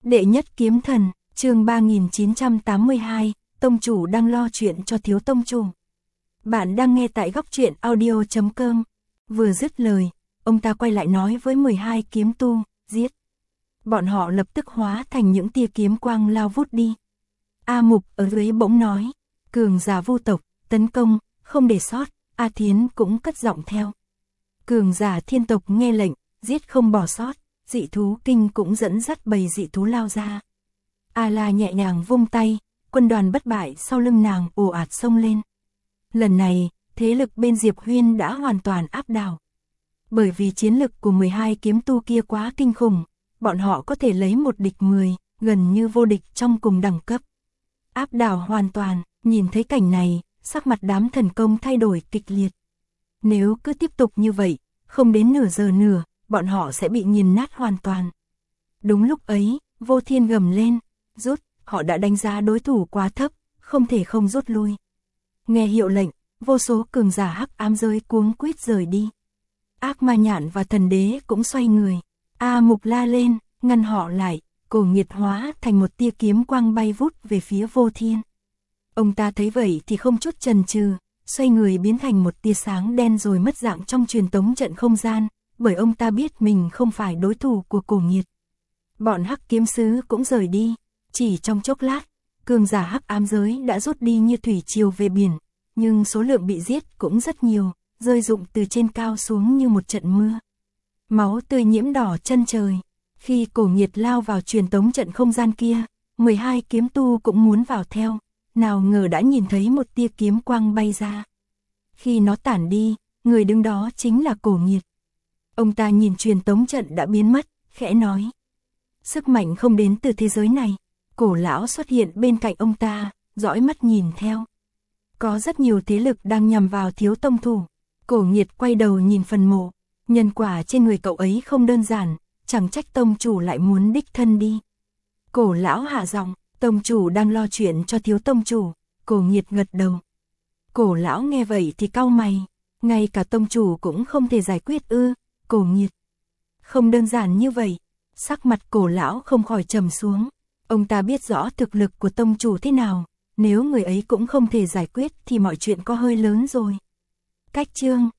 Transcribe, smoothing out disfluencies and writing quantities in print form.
Đệ nhất kiếm thần, chương 3982, tông chủ đang lo chuyện cho thiếu tông chủ. Bạn đang nghe tại góc truyện audio.com. Vừa dứt lời, ông ta quay lại nói với 12 kiếm tu, giết. Bọn họ lập tức hóa thành những tia kiếm quang lao vút đi. A Mục ở dưới bỗng nói, cường giả vô tộc, tấn công, không để sót. A Thiến cũng cất giọng theo. Cường giả thiên tộc nghe lệnh, giết không bỏ sót. Dị thú kinh cũng dẫn dắt bầy dị thú lao ra. A La nhẹ nhàng vung tay, quân đoàn bất bại sau lưng nàng ồ ạt xông lên. Lần này, thế lực bên Diệp Huyên đã hoàn toàn áp đảo. Bởi vì chiến lực của 12 kiếm tu kia quá kinh khủng, bọn họ có thể lấy một địch 10, gần như vô địch trong cùng đẳng cấp. Áp đảo hoàn toàn, nhìn thấy cảnh này, sắc mặt đám thần công thay đổi kịch liệt. Nếu cứ tiếp tục như vậy, không đến nửa giờ nữa, bọn họ sẽ bị nghiền nát hoàn toàn. Đúng lúc ấy, Vô Thiên gầm lên, rút, họ đã đánh giá đối thủ quá thấp, không thể không rút lui. Nghe hiệu lệnh, vô số cường giả hắc ám giới cuống quýt rời đi. Ác ma nhạn và thần đế cũng xoay người. A Mục la lên, ngăn họ lại, cổ nghiệt hóa thành một tia kiếm quang bay vút về phía Vô Thiên. Ông ta thấy vậy thì không chút chần chừ, xoay người biến thành một tia sáng đen rồi mất dạng trong truyền tống trận không gian. Bởi ông ta biết mình không phải đối thủ của cổ nghiệt. Bọn hắc kiếm sứ cũng rời đi. Chỉ trong chốc lát, cường giả hắc ám giới đã rút đi như thủy triều về biển. Nhưng số lượng bị giết cũng rất nhiều, rơi rụng từ trên cao xuống như một trận mưa. Máu tươi nhiễm đỏ chân trời. Khi cổ nghiệt lao vào truyền tống trận không gian kia, 12 kiếm tu cũng muốn vào theo. Nào ngờ đã nhìn thấy một tia kiếm quang bay ra. Khi nó tản đi, người đứng đó chính là cổ nghiệt. Ông ta nhìn truyền tống trận đã biến mất, khẽ nói. Sức mạnh không đến từ thế giới này. Cổ lão xuất hiện bên cạnh ông ta, dõi mắt nhìn theo. Có rất nhiều thế lực đang nhằm vào thiếu tông thủ. Cổ nghiệt quay đầu nhìn phần mộ. Nhân quả trên người cậu ấy không đơn giản, chẳng trách tông chủ lại muốn đích thân đi. Cổ lão hạ giọng, tông chủ đang lo chuyện cho thiếu tông chủ. Cổ nghiệt gật đầu. Cổ lão nghe vậy thì cau mày. Ngay cả tông chủ cũng không thể giải quyết ư? Cổ nghiệt. Không đơn giản như vậy. Sắc mặt cổ lão không khỏi trầm xuống. Ông ta biết rõ thực lực của tông chủ thế nào. Nếu người ấy cũng không thể giải quyết thì mọi chuyện có hơi lớn rồi. Cách chương